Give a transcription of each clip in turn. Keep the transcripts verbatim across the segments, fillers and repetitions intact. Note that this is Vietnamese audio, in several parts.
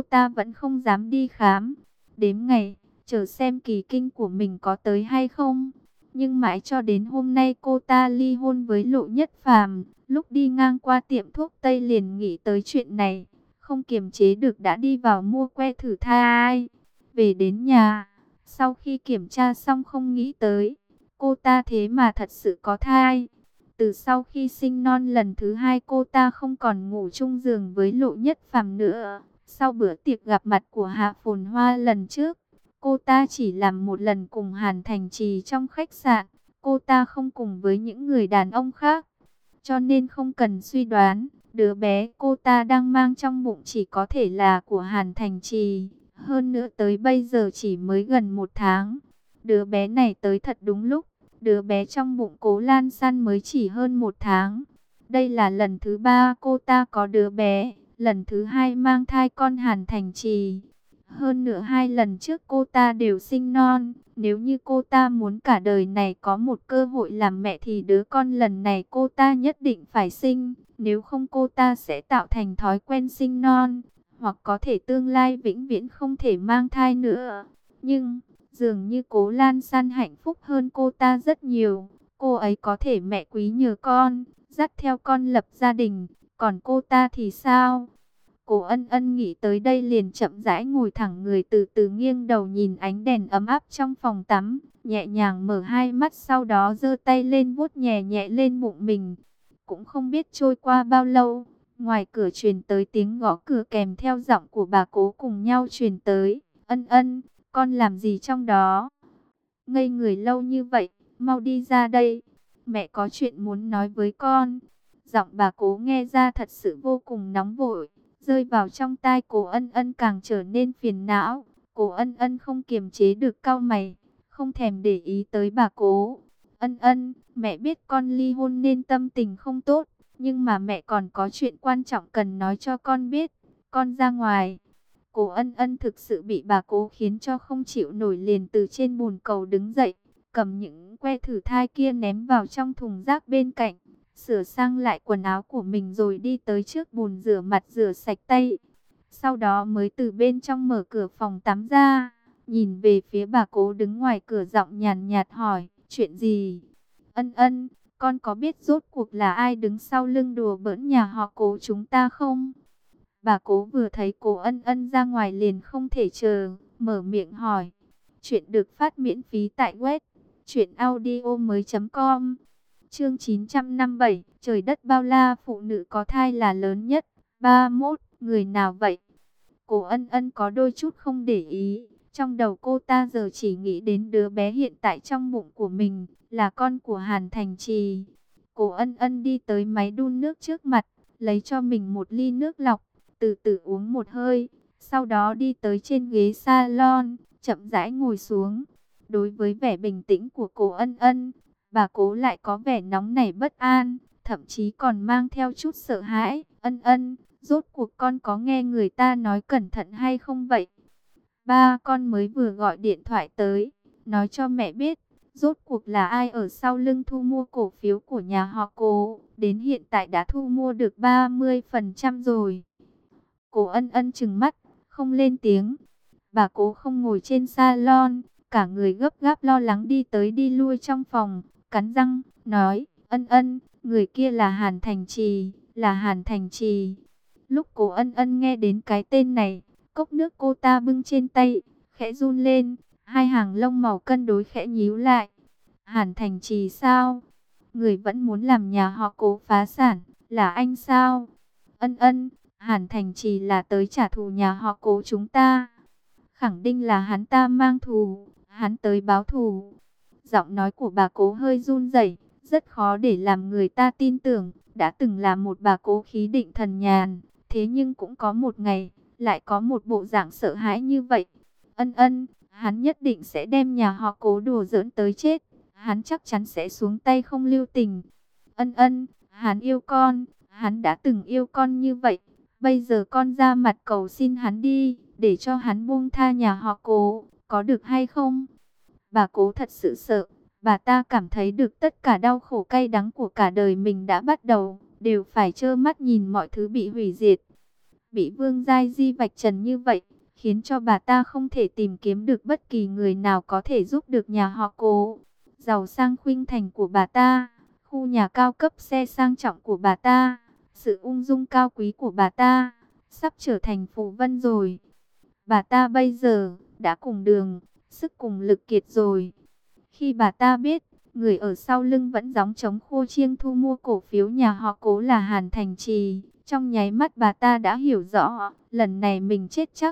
ta vẫn không dám đi khám. Đếm ngày, chờ xem kỳ kinh của mình có tới hay không. Nhưng mãi cho đến hôm nay cô ta ly hôn với Lộ Nhất Phàm, lúc đi ngang qua tiệm thuốc Tây liền nghĩ tới chuyện này, không kiềm chế được đã đi vào mua que thử thai. Về đến nhà, sau khi kiểm tra xong không nghĩ tới, cô ta thế mà thật sự có thai. Từ sau khi sinh non lần thứ hai cô ta không còn ngủ chung giường với Lộ Nhất Phàm nữa. Sau bữa tiệc gặp mặt của Hạ Phồn Hoa lần trước, cô ta chỉ làm một lần cùng Hàn Thành Trì trong khách sạn. Cô ta không cùng với những người đàn ông khác. Cho nên không cần suy đoán, đứa bé cô ta đang mang trong bụng chỉ có thể là của Hàn Thành Trì. Hơn nữa tới bây giờ chỉ mới gần một tháng. Đứa bé này tới thật đúng lúc. Đứa bé trong bụng Cố Lan San mới chỉ hơn một tháng. Đây là lần thứ ba cô ta có đứa bé. Lần thứ hai mang thai con Hàn Thành Trì. Hơn nữa hai lần trước cô ta đều sinh non. Nếu như cô ta muốn cả đời này có một cơ hội làm mẹ thì đứa con lần này cô ta nhất định phải sinh. Nếu không cô ta sẽ tạo thành thói quen sinh non. Hoặc có thể tương lai vĩnh viễn không thể mang thai nữa. Nhưng dường như Cố Lan San hạnh phúc hơn cô ta rất nhiều. Cô ấy có thể mẹ quý nhờ con, dắt theo con lập gia đình. Còn cô ta thì sao? Cố Ân Ân nghĩ tới đây liền chậm rãi ngồi thẳng người, từ từ nghiêng đầu nhìn ánh đèn ấm áp trong phòng tắm, nhẹ nhàng mở hai mắt, sau đó giơ tay lên vuốt nhẹ nhẹ lên bụng mình. Cũng không biết trôi qua bao lâu, ngoài cửa truyền tới tiếng gõ cửa kèm theo giọng của bà Cố cùng nhau truyền tới. Ân Ân, con làm gì trong đó? Ngây người lâu như vậy, mau đi ra đây. Mẹ có chuyện muốn nói với con. Giọng bà Cố nghe ra thật sự vô cùng nóng vội, rơi vào trong tai Cố Ân Ân càng trở nên phiền não. Cố Ân Ân không kiềm chế được cau mày, không thèm để ý tới bà Cố. Ân Ân, mẹ biết con ly hôn nên tâm tình không tốt, nhưng mà mẹ còn có chuyện quan trọng cần nói cho con biết. Con ra ngoài. Cố Ân Ân thực sự bị bà Cố khiến cho không chịu nổi, liền từ trên bồn cầu đứng dậy, cầm những que thử thai kia ném vào trong thùng rác bên cạnh, sửa sang lại quần áo của mình rồi đi tới trước bồn rửa mặt rửa sạch tay. Sau đó mới từ bên trong mở cửa phòng tắm ra, nhìn về phía bà Cố đứng ngoài cửa, giọng nhàn nhạt hỏi, chuyện gì? Ân Ân, con có biết rốt cuộc là ai đứng sau lưng đùa bỡn nhà họ Cố chúng ta không? Bà Cố vừa thấy Cố Ân Ân ra ngoài liền không thể chờ, mở miệng hỏi. Chuyện được phát miễn phí tại web truyện audio mới chấm com. Chương chín trăm năm mươi bảy, trời đất bao la, phụ nữ có thai là lớn nhất. ba mươi mốt, người nào vậy? Cố Ân Ân có đôi chút không để ý, trong đầu cô ta giờ chỉ nghĩ đến đứa bé hiện tại trong bụng của mình, là con của Hàn Thành Trì. Cố Ân Ân đi tới máy đun nước trước mặt, lấy cho mình một ly nước lọc, từ từ uống một hơi, sau đó đi tới trên ghế salon, chậm rãi ngồi xuống. Đối với vẻ bình tĩnh của Cố Ân Ân, bà Cố lại có vẻ nóng nảy bất an, thậm chí còn mang theo chút sợ hãi. Ân Ân, rốt cuộc con có nghe người ta nói cẩn thận hay không vậy? Ba con mới vừa gọi điện thoại tới, nói cho mẹ biết, rốt cuộc là ai ở sau lưng thu mua cổ phiếu của nhà họ Cố, đến hiện tại đã thu mua được ba mươi phần trăm rồi. Cố Ân Ân trừng mắt, không lên tiếng. Bà Cố không ngồi trên salon, cả người gấp gáp lo lắng đi tới đi lui trong phòng, cắn răng, nói, Ân Ân, người kia là Hàn Thành Trì, là Hàn Thành Trì. Lúc Cố Ân Ân nghe đến cái tên này, cốc nước cô ta bưng trên tay, khẽ run lên, hai hàng lông màu cân đối khẽ nhíu lại. Hàn Thành Trì sao? Người vẫn muốn làm nhà họ Cố phá sản, là anh sao? Ân Ân, Hàn Thành Trì là tới trả thù nhà họ Cố chúng ta. Khẳng định là hắn ta mang thù, hắn tới báo thù. Giọng nói của bà Cố hơi run rẩy, rất khó để làm người ta tin tưởng. Đã từng là một bà Cố khí định thần nhàn, thế nhưng cũng có một ngày, lại có một bộ dạng sợ hãi như vậy. Ân Ân, hắn nhất định sẽ đem nhà họ Cố đùa giỡn tới chết. Hắn chắc chắn sẽ xuống tay không lưu tình. Ân Ân, hắn yêu con, hắn đã từng yêu con như vậy. Bây giờ con ra mặt cầu xin hắn đi, để cho hắn buông tha nhà họ Cố, có được hay không? Bà Cố thật sự sợ, bà ta cảm thấy được tất cả đau khổ cay đắng của cả đời mình đã bắt đầu, đều phải trơ mắt nhìn mọi thứ bị hủy diệt. bị Vương Giai Di vạch trần như vậy, khiến cho bà ta không thể tìm kiếm được bất kỳ người nào có thể giúp được nhà họ Cố. Giàu sang khuynh thành của bà ta, khu nhà cao cấp xe sang trọng của bà ta, sự ung dung cao quý của bà ta, sắp trở thành phù vân rồi. Bà ta bây giờ đã cùng đường, sức cùng lực kiệt rồi. Khi bà ta biết, người ở sau lưng vẫn gióng trống khua chiêng thu mua cổ phiếu nhà họ Cố là Hàn Thành Trì, trong nháy mắt bà ta đã hiểu rõ, lần này mình chết chắc.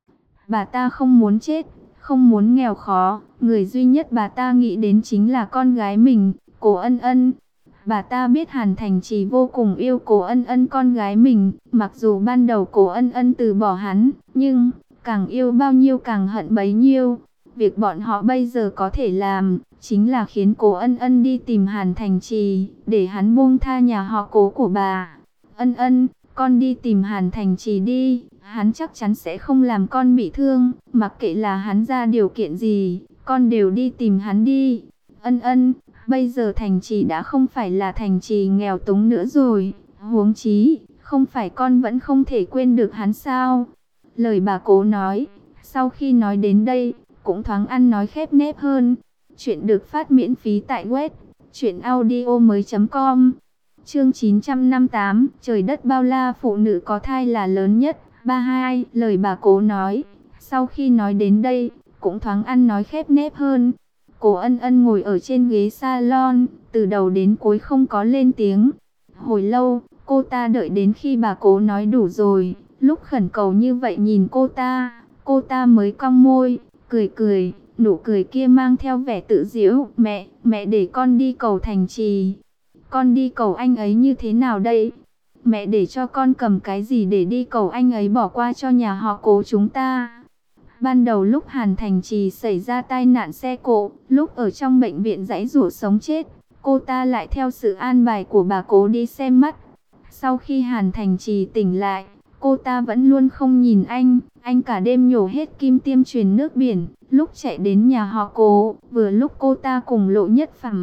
Bà ta không muốn chết, không muốn nghèo khó, người duy nhất bà ta nghĩ đến chính là con gái mình, Cố Ân Ân. Bà ta biết Hàn Thành Trì vô cùng yêu Cố Ân Ân con gái mình, mặc dù ban đầu Cố Ân Ân từ bỏ hắn, nhưng càng yêu bao nhiêu càng hận bấy nhiêu. Việc bọn họ bây giờ có thể làm, chính là khiến Cố Ân Ân đi tìm Hàn Thành Trì, để hắn buông tha nhà họ Cố của bà. Ân Ân, con đi tìm Hàn Thành Trì đi, hắn chắc chắn sẽ không làm con bị thương, mặc kệ là hắn ra điều kiện gì, con đều đi tìm hắn đi. Ân Ân, bây giờ Thành Trì đã không phải là Thành Trì nghèo túng nữa rồi, huống chí, không phải con vẫn không thể quên được hắn sao? Lời bà Cố nói, sau khi nói đến đây, cũng thoáng ăn nói khép nép hơn. Chuyện được phát miễn phí tại web truyện audio mới chấm com. Chương chín trăm năm mươi tám, trời đất bao la, phụ nữ có thai là lớn nhất. ba hai, lời bà Cố nói, sau khi nói đến đây, cũng thoáng ăn nói khép nép hơn. Cố Ân Ân ngồi ở trên ghế salon, từ đầu đến cuối không có lên tiếng. Hồi lâu, cô ta đợi đến khi bà Cố nói đủ rồi, lúc khẩn cầu như vậy nhìn cô ta, cô ta mới cong môi, cười cười, nụ cười kia mang theo vẻ tự giễu. Mẹ, mẹ để con đi cầu Thành Trì. Con đi cầu anh ấy như thế nào đây? Mẹ để cho con cầm cái gì để đi cầu anh ấy bỏ qua cho nhà họ Cố chúng ta? Ban đầu lúc Hàn Thành Trì xảy ra tai nạn xe cộ, lúc ở trong bệnh viện giãy giụa sống chết, cô ta lại theo sự an bài của bà Cố đi xem mắt. Sau khi Hàn Thành Trì tỉnh lại, cô ta vẫn luôn không nhìn anh, anh cả đêm nhổ hết kim tiêm truyền nước biển. Lúc chạy đến nhà họ Cố, vừa lúc cô ta cùng Lộ Nhất Phàm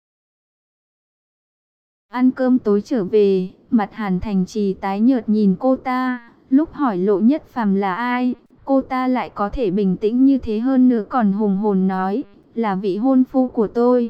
ăn cơm tối trở về, mặt Hàn Thành Trì tái nhợt nhìn cô ta. Lúc hỏi Lộ Nhất Phàm là ai, cô ta lại có thể bình tĩnh như thế, hơn nữa còn hùng hồn nói, là vị hôn phu của tôi.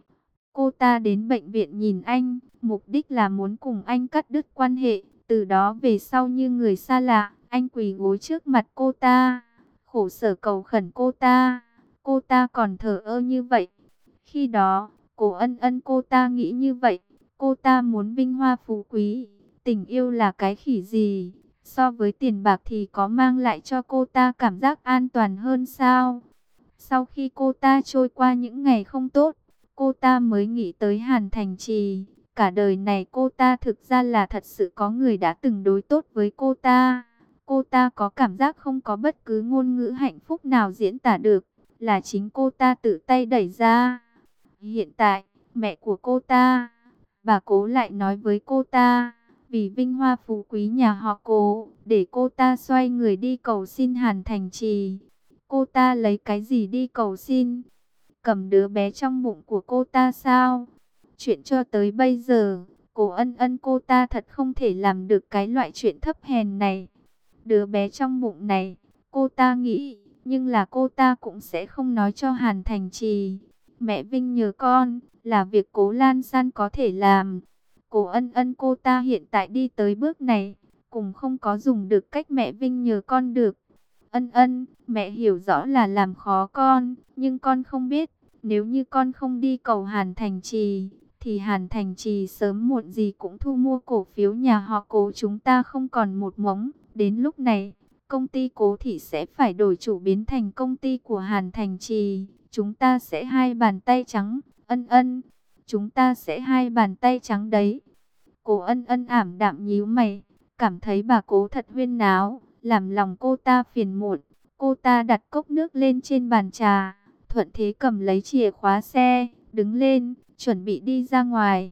Cô ta đến bệnh viện nhìn anh, mục đích là muốn cùng anh cắt đứt quan hệ. Từ đó về sau như người xa lạ, anh quỳ gối trước mặt cô ta, khổ sở cầu khẩn cô ta. Cô ta còn thờ ơ như vậy. Khi đó, Cố Ân Ân cô ta nghĩ như vậy. Cô ta muốn vinh hoa phú quý. Tình yêu là cái khỉ gì? So với tiền bạc thì có mang lại cho cô ta cảm giác an toàn hơn sao? Sau khi cô ta trôi qua những ngày không tốt, cô ta mới nghĩ tới Hàn Thành Trì. Cả đời này cô ta thực ra là thật sự có người đã từng đối tốt với cô ta. Cô ta có cảm giác không có bất cứ ngôn ngữ hạnh phúc nào diễn tả được, là chính cô ta tự tay đẩy ra. Hiện tại, mẹ của cô ta, bà Cố lại nói với cô ta, vì vinh hoa phú quý nhà họ Cố, để cô ta xoay người đi cầu xin Hàn Thành Trì. Cô ta lấy cái gì đi cầu xin? Cầm đứa bé trong bụng của cô ta sao? Chuyện cho tới bây giờ, Cố Ân Ân cô ta thật không thể làm được cái loại chuyện thấp hèn này. Đứa bé trong bụng này, cô ta nghĩ, nhưng là cô ta cũng sẽ không nói cho Hàn Thành Trì. Mẹ Vinh nhờ con, là việc Cố Lan San có thể làm. Cố Ân Ân cô ta hiện tại đi tới bước này, cũng không có dùng được cách mẹ Vinh nhờ con được. Ân Ân, mẹ hiểu rõ là làm khó con, nhưng con không biết, nếu như con không đi cầu Hàn Thành Trì, thì Hàn Thành Trì sớm muộn gì cũng thu mua cổ phiếu nhà họ Cố chúng ta không còn một mống. Đến lúc này, công ty Cố Thị sẽ phải đổi chủ biến thành công ty của Hàn Thành Trì. Chúng ta sẽ hai bàn tay trắng. Ân Ân, chúng ta sẽ hai bàn tay trắng đấy. Cố Ân Ân ảm đạm nhíu mày, cảm thấy bà Cố thật huyên náo, làm lòng cô ta phiền muộn. Cô ta đặt cốc nước lên trên bàn trà, thuận thế cầm lấy chìa khóa xe, đứng lên, chuẩn bị đi ra ngoài.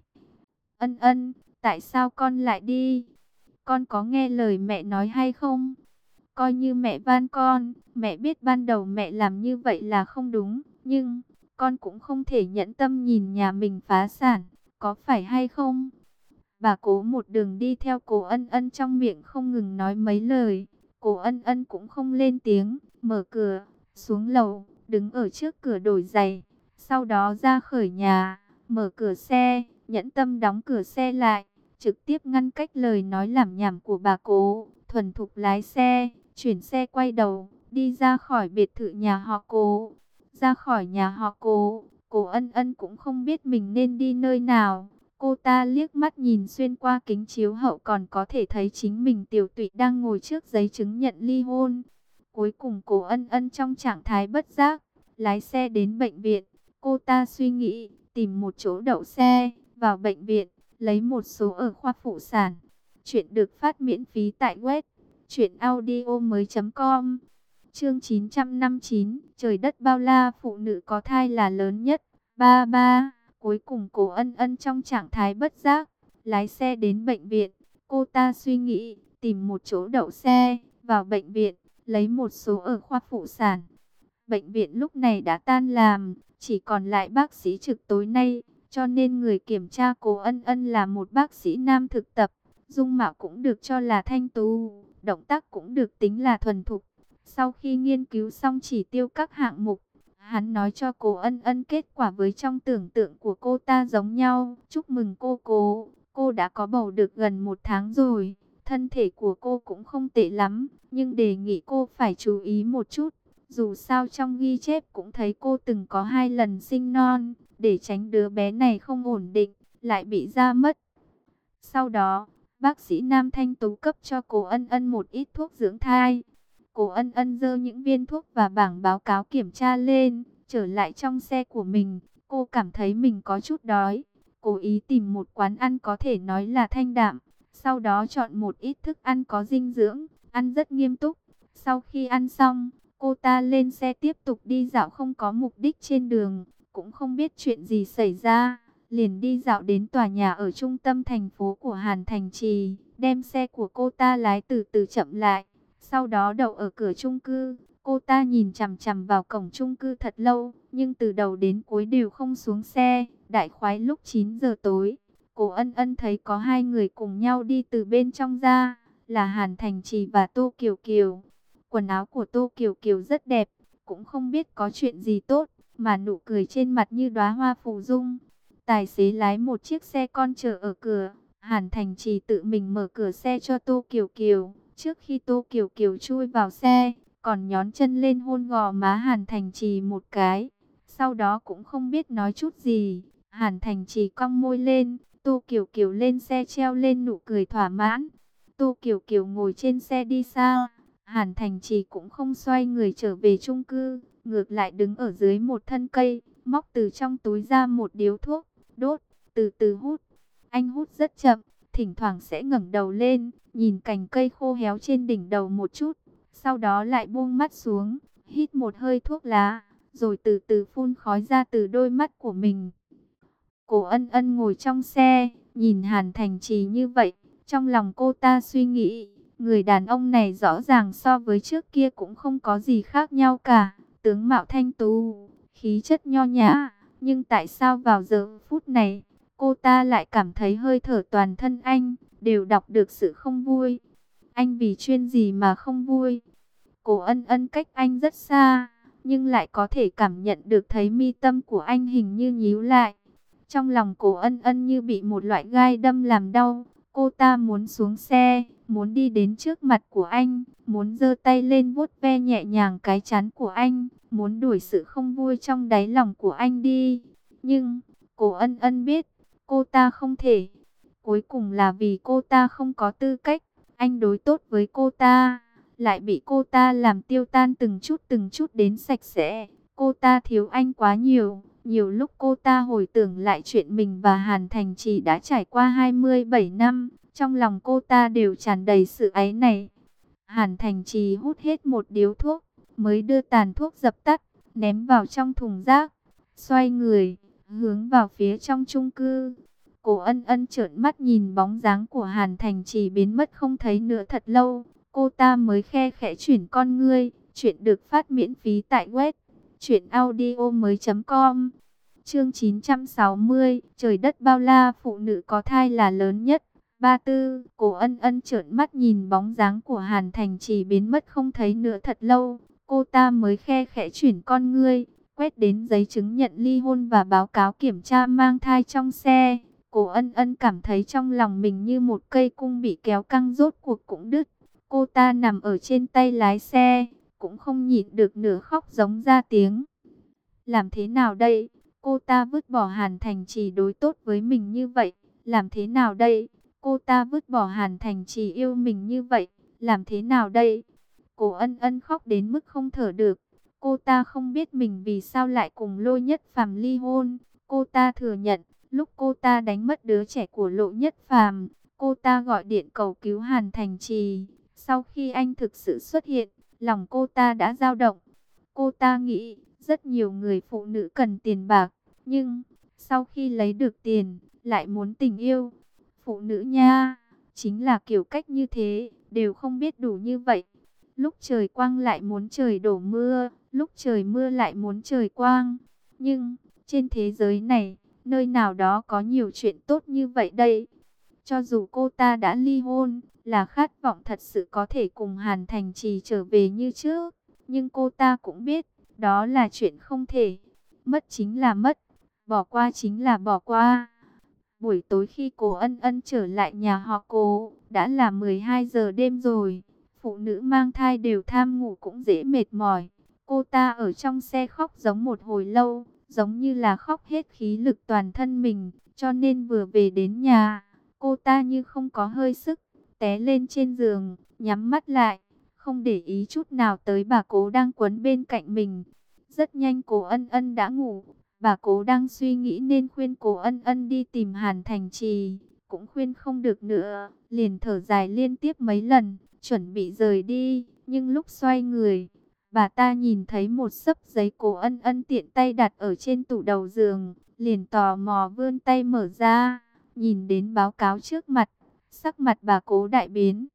Ân Ân, tại sao con lại đi? Con có nghe lời mẹ nói hay không? Coi như mẹ van con, mẹ biết ban đầu mẹ làm như vậy là không đúng, nhưng con cũng không thể nhẫn tâm nhìn nhà mình phá sản, có phải hay không? Bà Cố một đường đi theo Cố Ân Ân, trong miệng không ngừng nói mấy lời. Cố Ân Ân cũng không lên tiếng, mở cửa, xuống lầu, đứng ở trước cửa đổi giày. Sau đó ra khỏi nhà, mở cửa xe, nhẫn tâm đóng cửa xe lại, trực tiếp ngăn cách lời nói lảm nhảm của bà Cố, thuần thục lái xe, chuyển xe quay đầu, đi ra khỏi biệt thự nhà họ Cố. Ra khỏi nhà họ Cố, Cố Ân Ân cũng không biết mình nên đi nơi nào. Cô ta liếc mắt nhìn xuyên qua kính chiếu hậu, còn có thể thấy chính mình tiểu tụy đang ngồi trước giấy chứng nhận ly hôn. Cuối cùng Cố Ân Ân trong trạng thái bất giác, lái xe đến bệnh viện. Cô ta suy nghĩ, tìm một chỗ đậu xe, vào bệnh viện, lấy một số ở khoa phụ sản. Chuyện được phát miễn phí tại web truyện audio mới chấm com. Chương chín trăm năm mươi chín, trời đất bao la, phụ nữ có thai là lớn nhất. Ba ba, cuối cùng Cố Ân Ân trong trạng thái bất giác, lái xe đến bệnh viện. Cô ta suy nghĩ, tìm một chỗ đậu xe, vào bệnh viện, lấy một số ở khoa phụ sản. Bệnh viện lúc này đã tan làm, chỉ còn lại bác sĩ trực tối nay, cho nên người kiểm tra Cố Ân Ân là một bác sĩ nam thực tập. Dung mạo cũng được cho là thanh tú, động tác cũng được tính là thuần thục. Sau khi nghiên cứu xong chỉ tiêu các hạng mục, hắn nói cho Cố Ân Ân kết quả với trong tưởng tượng của cô ta giống nhau. Chúc mừng cô Cố, cô đã có bầu được gần một tháng rồi. Thân thể của cô cũng không tệ lắm, nhưng đề nghị cô phải chú ý một chút. Dù sao trong ghi chép cũng thấy cô từng có hai lần sinh non, để tránh đứa bé này không ổn định, lại bị ra mất. Sau đó, bác sĩ Nam thanh tú cấp cho Cố Ân Ân một ít thuốc dưỡng thai. Cố Ân Ân giơ những viên thuốc và bảng báo cáo kiểm tra lên, trở lại trong xe của mình. Cô cảm thấy mình có chút đói, cố ý tìm một quán ăn có thể nói là thanh đạm. Sau đó chọn một ít thức ăn có dinh dưỡng, ăn rất nghiêm túc. Sau khi ăn xong, cô ta lên xe tiếp tục đi dạo không có mục đích trên đường, cũng không biết chuyện gì xảy ra. Liền đi dạo đến tòa nhà ở trung tâm thành phố của Hàn Thành Trì, đem xe của cô ta lái từ từ chậm lại. Sau đó đậu ở cửa chung cư, cô ta nhìn chằm chằm vào cổng chung cư thật lâu, nhưng từ đầu đến cuối đều không xuống xe. Đại khái lúc chín giờ tối, Cố Ân Ân thấy có hai người cùng nhau đi từ bên trong ra, là Hàn Thành Trì và Tô Kiều Kiều. Quần áo của Tô Kiều Kiều rất đẹp, cũng không biết có chuyện gì tốt, mà nụ cười trên mặt như đóa hoa phù dung. Tài xế lái một chiếc xe con chờ ở cửa, Hàn Thành Trì tự mình mở cửa xe cho Tô Kiều Kiều. Trước khi Tô Kiều Kiều chui vào xe, còn nhón chân lên hôn gò má Hàn Thành Trì một cái. Sau đó cũng không biết nói chút gì, Hàn Thành Trì cong môi lên, Tô Kiều Kiều lên xe treo lên nụ cười thỏa mãn. Tô Kiều Kiều ngồi trên xe đi xa, Hàn Thành Trì cũng không xoay người trở về chung cư, ngược lại đứng ở dưới một thân cây, móc từ trong túi ra một điếu thuốc, đốt, từ từ hút. Anh hút rất chậm, thỉnh thoảng sẽ ngẩng đầu lên, nhìn cành cây khô héo trên đỉnh đầu một chút, sau đó lại buông mắt xuống, hít một hơi thuốc lá, rồi từ từ phun khói ra từ đôi mắt của mình. Cố Ân Ân ngồi trong xe, nhìn Hàn Thành Trì như vậy, trong lòng cô ta suy nghĩ, người đàn ông này rõ ràng so với trước kia cũng không có gì khác nhau cả, tướng mạo thanh tú, khí chất nho nhã, nhưng tại sao vào giờ phút này, cô ta lại cảm thấy hơi thở toàn thân anh đều đọc được sự không vui. Anh vì chuyện gì mà không vui? Cố Ân Ân cách anh rất xa, nhưng lại có thể cảm nhận được thấy mi tâm của anh hình như nhíu lại. Trong lòng Cố Ân Ân như bị một loại gai đâm làm đau. Cô ta muốn xuống xe, muốn đi đến trước mặt của anh, muốn giơ tay lên vuốt ve nhẹ nhàng cái trán của anh, muốn đuổi sự không vui trong đáy lòng của anh đi. Nhưng Cố Ân Ân biết, cô ta không thể. Cuối cùng là vì cô ta không có tư cách, anh đối tốt với cô ta, lại bị cô ta làm tiêu tan từng chút từng chút đến sạch sẽ. Cô ta thiếu anh quá nhiều. Nhiều lúc cô ta hồi tưởng lại chuyện mình và Hàn Thành Trì đã trải qua hai mươi bảy năm, trong lòng cô ta đều tràn đầy sự áy náy. Hàn Thành Trì hút hết một điếu thuốc, mới đưa tàn thuốc dập tắt, ném vào trong thùng rác, xoay người, hướng vào phía trong chung cư. Cố Ân Ân trợn mắt nhìn bóng dáng của Hàn Thành Trì biến mất không thấy nữa thật lâu, cô ta mới khe khẽ chuyển con ngươi. Chuyện được phát miễn phí tại web truyện audio mới chấm com. Chương chín trăm sáu mươi, trời đất bao la, phụ nữ có thai là lớn nhất. Ba tư, Cố Ân Ân trợn mắt nhìn bóng dáng của Hàn Thành Trì biến mất không thấy nữa thật lâu. Cô ta mới khe khẽ chuyển con ngươi, quét đến giấy chứng nhận ly hôn và báo cáo kiểm tra mang thai trong xe. Cố Ân Ân cảm thấy trong lòng mình như một cây cung bị kéo căng rốt cuộc cũng đứt. Cô ta nằm ở trên tay lái xe, cũng không nhịn được nữa khóc giống ra tiếng. Làm thế nào đây? Cô ta vứt bỏ Hàn Thành Trì đối tốt với mình như vậy. Làm thế nào đây? Cô ta vứt bỏ Hàn Thành Trì yêu mình như vậy. Làm thế nào đây? Cố Ân Ân khóc đến mức không thở được. Cô ta không biết mình vì sao lại cùng Lôi Nhất Phàm ly hôn. Cô ta thừa nhận, lúc cô ta đánh mất đứa trẻ của Lộ Nhất Phàm, cô ta gọi điện cầu cứu Hàn Thành Trì. Sau khi anh thực sự xuất hiện, lòng cô ta đã dao động. Cô ta nghĩ, rất nhiều người phụ nữ cần tiền bạc, nhưng sau khi lấy được tiền, lại muốn tình yêu. Phụ nữ nha, chính là kiểu cách như thế, đều không biết đủ như vậy. Lúc trời quang lại muốn trời đổ mưa, lúc trời mưa lại muốn trời quang. Nhưng, trên thế giới này, nơi nào đó có nhiều chuyện tốt như vậy đây. Cho dù cô ta đã ly hôn, là khát vọng thật sự có thể cùng Hàn Thành Trì trở về như trước. Nhưng cô ta cũng biết, đó là chuyện không thể. Mất chính là mất, bỏ qua chính là bỏ qua. Buổi tối khi Cố Ân Ân trở lại nhà họ Cố, đã là mười hai giờ đêm rồi. Phụ nữ mang thai đều tham ngủ cũng dễ mệt mỏi. Cô ta ở trong xe khóc giống một hồi lâu, giống như là khóc hết khí lực toàn thân mình. Cho nên vừa về đến nhà, cô ta như không có hơi sức, té lên trên giường, nhắm mắt lại, không để ý chút nào tới bà Cố đang quấn bên cạnh mình. Rất nhanh Cố Ân Ân đã ngủ. Bà Cố đang suy nghĩ nên khuyên Cố Ân Ân đi tìm Hàn Thành Trì, cũng khuyên không được nữa, liền thở dài liên tiếp mấy lần, chuẩn bị rời đi, nhưng lúc xoay người, bà ta nhìn thấy một xấp giấy Cố Ân Ân tiện tay đặt ở trên tủ đầu giường, liền tò mò vươn tay mở ra, nhìn đến báo cáo trước mặt, sắc mặt bà Cố đại biến.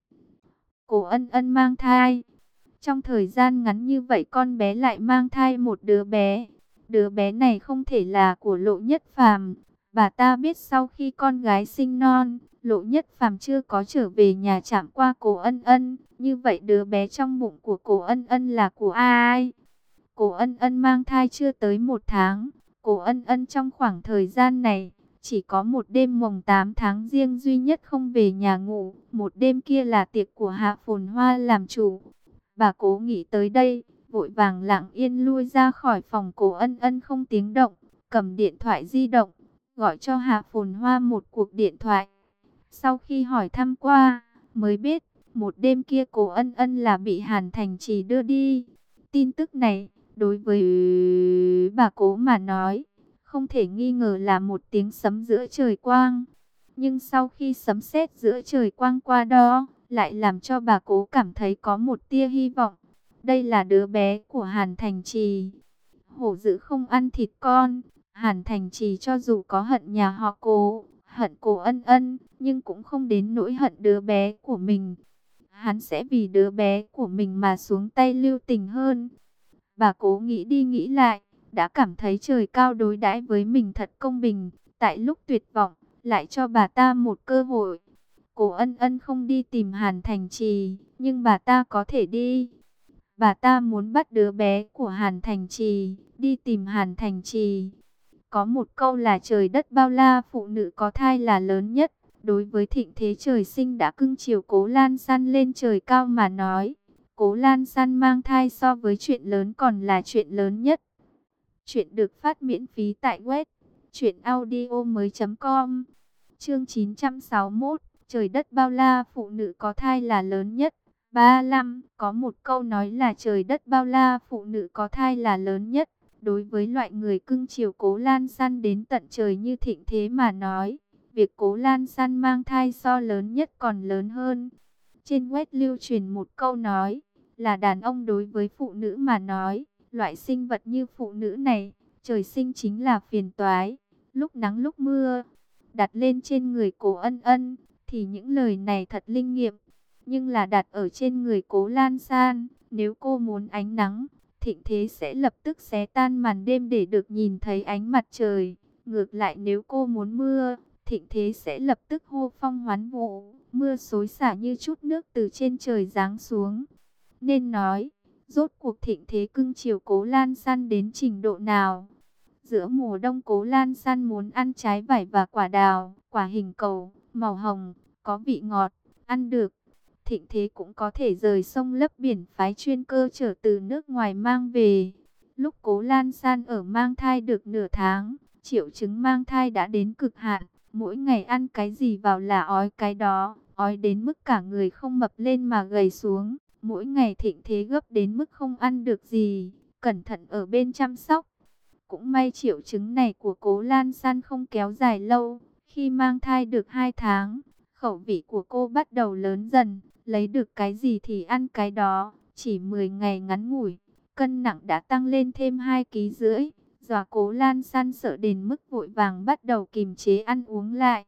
Cố Ân Ân mang thai, trong thời gian ngắn như vậy con bé lại mang thai một đứa bé. Đứa bé này không thể là của Lộ Nhất Phàm. Bà ta biết sau khi con gái sinh non, Lộ Nhất Phàm chưa có trở về nhà chạm qua Cố Ân Ân. Như vậy đứa bé trong bụng của Cố Ân Ân là của ai? Cố Ân Ân mang thai chưa tới một tháng. Cố Ân Ân trong khoảng thời gian này, chỉ có một đêm mồng tám tháng riêng duy nhất không về nhà ngủ. Một đêm kia là tiệc của Hạ Phồn Hoa làm chủ. Bà Cố nghĩ tới đây, vội vàng lặng yên lui ra khỏi phòng. Cố Ân Ân không tiếng động, cầm điện thoại di động, gọi cho Hạ Phồn Hoa một cuộc điện thoại. Sau khi hỏi thăm qua, mới biết, một đêm kia Cố Ân Ân là bị Hàn Thành Trì đưa đi. Tin tức này, đối với bà Cố mà nói, không thể nghi ngờ là một tiếng sấm giữa trời quang. Nhưng sau khi sấm sét giữa trời quang qua đó, lại làm cho bà Cố cảm thấy có một tia hy vọng. Đây là đứa bé của Hàn Thành Trì. Hổ dữ không ăn thịt con. Hàn Thành Trì cho dù có hận nhà họ Cố, hận Cố Ân Ân, nhưng cũng không đến nỗi hận đứa bé của mình. Hắn sẽ vì đứa bé của mình mà xuống tay lưu tình hơn. Bà Cố nghĩ đi nghĩ lại, đã cảm thấy trời cao đối đãi với mình thật công bình. Tại lúc tuyệt vọng, lại cho bà ta một cơ hội. Cố Ân Ân không đi tìm Hàn Thành Trì, nhưng bà ta có thể đi. Bà ta muốn bắt đứa bé của Hàn Thành Trì, đi tìm Hàn Thành Trì. Có một câu là trời đất bao la, phụ nữ có thai là lớn nhất. Đối với thịnh thế trời sinh đã cưng chiều Cố Lan San lên trời cao mà nói, Cố Lan San mang thai so với chuyện lớn còn là chuyện lớn nhất. Chuyện được phát miễn phí tại web truyện audio mới chấm com. Chương chín trăm sáu mươi mốt, trời đất bao la, phụ nữ có thai là lớn nhất. ba mươi lăm, có một câu nói là trời đất bao la, phụ nữ có thai là lớn nhất. Đối với loại người cưng chiều Cố Lan San đến tận trời như thịnh thế mà nói, việc Cố Lan San mang thai so lớn nhất còn lớn hơn. Trên web lưu truyền một câu nói, là đàn ông đối với phụ nữ mà nói, loại sinh vật như phụ nữ này, trời sinh chính là phiền toái, lúc nắng lúc mưa. Đặt lên trên người Cố Ân Ân, thì những lời này thật linh nghiệm. Nhưng là đặt ở trên người Cố Lan San, nếu cô muốn ánh nắng, thịnh thế sẽ lập tức xé tan màn đêm để được nhìn thấy ánh mặt trời. Ngược lại nếu cô muốn mưa, thịnh thế sẽ lập tức hô phong hoán vũ, mưa xối xả như chút nước từ trên trời giáng xuống. Nên nói, rốt cuộc thịnh thế cưng chiều Cố Lan San đến trình độ nào? Giữa mùa đông Cố Lan San muốn ăn trái vải và quả đào, quả hình cầu, màu hồng, có vị ngọt, ăn được. Thịnh thế cũng có thể rời sông lấp biển phái chuyên cơ chở từ nước ngoài mang về. Lúc Cố Lan San ở mang thai được nửa tháng, triệu chứng mang thai đã đến cực hạn. Mỗi ngày ăn cái gì vào là ói cái đó, ói đến mức cả người không mập lên mà gầy xuống. Mỗi ngày thịnh thế gấp đến mức không ăn được gì, cẩn thận ở bên chăm sóc. Cũng may triệu chứng này của Cố Lan San không kéo dài lâu. Khi mang thai được hai tháng, khẩu vị của cô bắt đầu lớn dần, lấy được cái gì thì ăn cái đó. Chỉ mười ngày ngắn ngủi, cân nặng đã tăng lên thêm hai ký rưỡi. Dọa Cố Lan San sợ đến mức vội vàng bắt đầu kiềm chế ăn uống lại.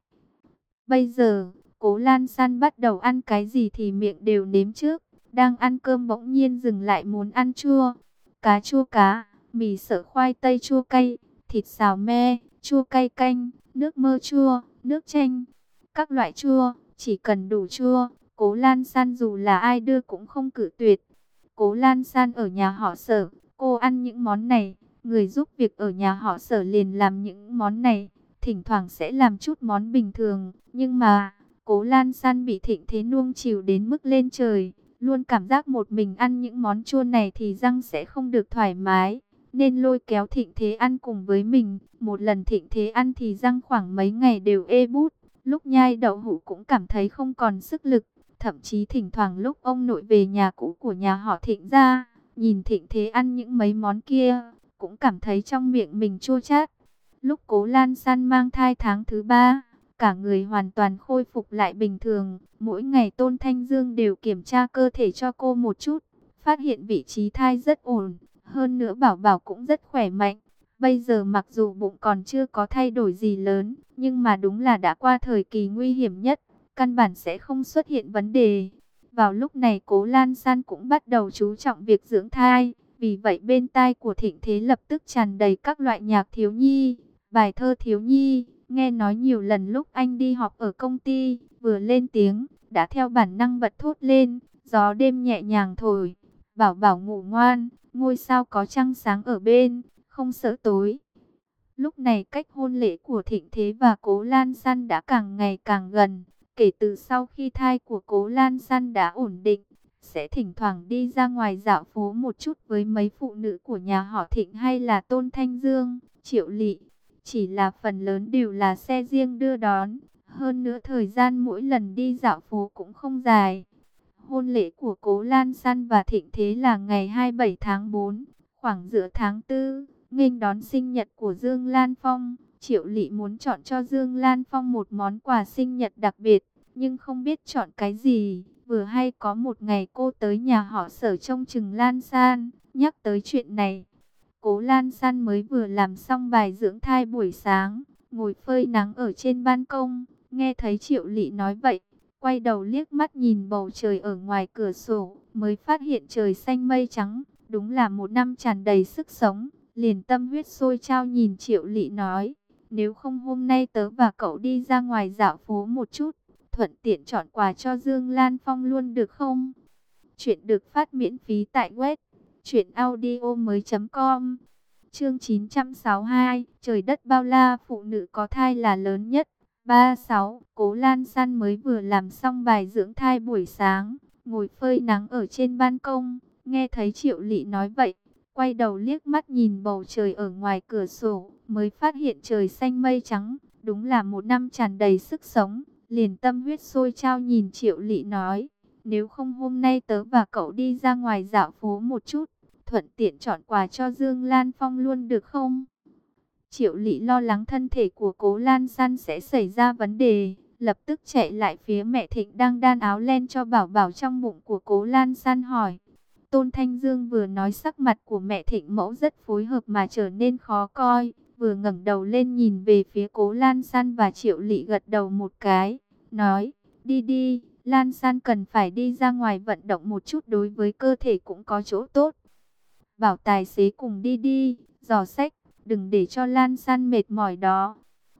Bây giờ, Cố Lan San bắt đầu ăn cái gì thì miệng đều nếm trước. Đang ăn cơm bỗng nhiên dừng lại muốn ăn chua. Cá chua cá, mì sợi khoai tây chua cay, thịt xào me, chua cay canh, nước mơ chua, nước chanh. Các loại chua, chỉ cần đủ chua, Cố Lan San dù là ai đưa cũng không cự tuyệt. Cố Lan San ở nhà họ Sở, cô ăn những món này. Người giúp việc ở nhà họ Sở liền làm những món này. Thỉnh thoảng sẽ làm chút món bình thường. Nhưng mà, Cố Lan San bị thịnh thế nuông chiều đến mức lên trời. Luôn cảm giác một mình ăn những món chua này thì răng sẽ không được thoải mái. Nên lôi kéo thịnh thế ăn cùng với mình. Một lần thịnh thế ăn thì răng khoảng mấy ngày đều ê bút. Lúc nhai đậu hũ cũng cảm thấy không còn sức lực. Thậm chí thỉnh thoảng lúc ông nội về nhà cũ của nhà họ Thịnh ra, nhìn Thịnh thế ăn những mấy món kia, cũng cảm thấy trong miệng mình chua chát. Lúc Cố Lan San mang thai tháng thứ ba, cả người hoàn toàn khôi phục lại bình thường. Mỗi ngày Tôn Thanh Dương đều kiểm tra cơ thể cho cô một chút, phát hiện vị trí thai rất ổn. Hơn nữa Bảo Bảo cũng rất khỏe mạnh. Bây giờ mặc dù bụng còn chưa có thay đổi gì lớn, nhưng mà đúng là đã qua thời kỳ nguy hiểm nhất, căn bản sẽ không xuất hiện vấn đề. Vào lúc này Cố Lan San cũng bắt đầu chú trọng việc dưỡng thai. Vì vậy bên tai của Thịnh Thế lập tức tràn đầy các loại nhạc thiếu nhi, bài thơ thiếu nhi. Nghe nói nhiều lần lúc anh đi họp ở công ty, vừa lên tiếng, đã theo bản năng bật thốt lên. Gió đêm nhẹ nhàng thổi, Bảo Bảo ngủ ngoan, ngôi sao có trăng sáng ở bên, không sợ tối. Lúc này cách hôn lễ của Thịnh Thế và Cố Lan San đã càng ngày càng gần. Kể từ sau khi thai của Cố Lan San đã ổn định, sẽ thỉnh thoảng đi ra ngoài dạo phố một chút với mấy phụ nữ của nhà họ Thịnh hay là Tôn Thanh Dương, Triệu Lị. Chỉ là phần lớn đều là xe riêng đưa đón. Hơn nữa thời gian mỗi lần đi dạo phố cũng không dài. Hôn lễ của Cố Lan San và Thịnh Thế là ngày hai mươi bảy tháng tư, khoảng giữa tháng tư, nghênh đón sinh nhật của Dương Lan Phong. Triệu Lị muốn chọn cho Dương Lan Phong một món quà sinh nhật đặc biệt, nhưng không biết chọn cái gì. Vừa hay có một ngày cô tới nhà họ Sở trông chừng Lan San, nhắc tới chuyện này. Cố Lan San mới vừa làm xong bài dưỡng thai buổi sáng, ngồi phơi nắng ở trên ban công, nghe thấy Triệu Lị nói vậy, quay đầu liếc mắt nhìn bầu trời ở ngoài cửa sổ, mới phát hiện trời xanh mây trắng, đúng là một năm tràn đầy sức sống. Liền tâm huyết sôi trao nhìn Triệu Lị nói, nếu không hôm nay tớ và cậu đi ra ngoài dạo phố một chút, thuận tiện chọn quà cho Dương Lan Phong luôn được không? Chuyện được phát miễn phí tại web truyện audio mới chấm com. Chương chín trăm sáu mươi hai, trời đất bao la, phụ nữ có thai là lớn nhất. ba sáu, Cố Lan San mới vừa làm xong bài dưỡng thai buổi sáng, ngồi phơi nắng ở trên ban công, nghe thấy Triệu Lị nói vậy, quay đầu liếc mắt nhìn bầu trời ở ngoài cửa sổ, mới phát hiện trời xanh mây trắng, đúng là một năm tràn đầy sức sống. Liền tâm huyết sôi trao nhìn Triệu Lị nói, nếu không hôm nay tớ và cậu đi ra ngoài dạo phố một chút, thuận tiện chọn quà cho Dương Lan Phong luôn được không? Triệu Lị lo lắng thân thể của Cố Lan San sẽ xảy ra vấn đề, lập tức chạy lại phía mẹ Thịnh đang đan áo len cho Bảo Bảo trong bụng của Cố Lan San hỏi. Tôn Thanh Dương vừa nói sắc mặt của mẹ Thịnh mẫu rất phối hợp mà trở nên khó coi, vừa ngẩng đầu lên nhìn về phía Cố Lan San và Triệu Lị gật đầu một cái, nói, đi đi, Lan San cần phải đi ra ngoài vận động một chút, đối với cơ thể cũng có chỗ tốt. Bảo tài xế cùng đi đi, giỏ xách, đừng để cho Lan San mệt mỏi đó.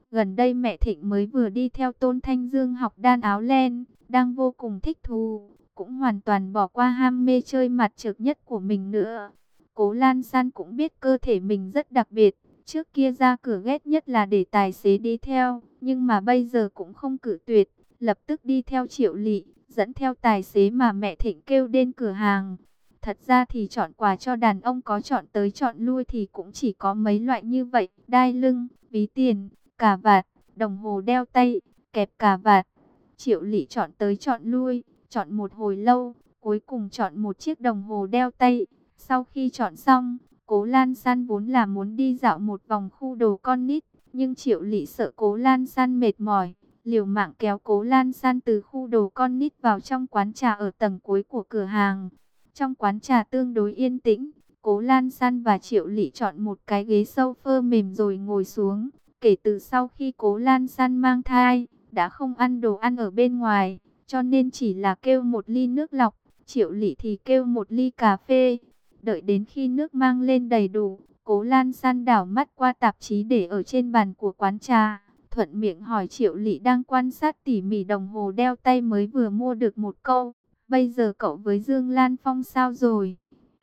Gần đây mẹ Thịnh mới vừa đi theo Tôn Thanh Dương học đan áo len, đang vô cùng thích thú, cũng hoàn toàn bỏ qua ham mê chơi mặt trược nhất của mình nữa. Cố Lan San cũng biết cơ thể mình rất đặc biệt, trước kia ra cửa ghét nhất là để tài xế đi theo, nhưng mà bây giờ cũng không cự tuyệt, lập tức đi theo Triệu Lị, dẫn theo tài xế mà mẹ Thịnh kêu đến cửa hàng. Thật ra thì chọn quà cho đàn ông có chọn tới chọn lui thì cũng chỉ có mấy loại như vậy, đai lưng, ví tiền, cà vạt, đồng hồ đeo tay, kẹp cà vạt. Triệu Lị chọn tới chọn lui, chọn một hồi lâu, cuối cùng chọn một chiếc đồng hồ đeo tay. Sau khi chọn xong, Cố Lan San vốn là muốn đi dạo một vòng khu đồ con nít, nhưng Triệu Lị sợ Cố Lan San mệt mỏi, liều mạng kéo Cố Lan San từ khu đồ con nít vào trong quán trà ở tầng cuối của cửa hàng. Trong quán trà tương đối yên tĩnh, Cố Lan San và Triệu Lị chọn một cái ghế sofa mềm rồi ngồi xuống. Kể từ sau khi Cố Lan San mang thai, đã không ăn đồ ăn ở bên ngoài, cho nên chỉ là kêu một ly nước lọc, Triệu Lị thì kêu một ly cà phê. Đợi đến khi nước mang lên đầy đủ, Cố Lan San đảo mắt qua tạp chí để ở trên bàn của quán trà, thuận miệng hỏi Triệu Lị đang quan sát tỉ mỉ đồng hồ đeo tay mới vừa mua được một câu. Bây giờ cậu với Dương Lan Phong sao rồi?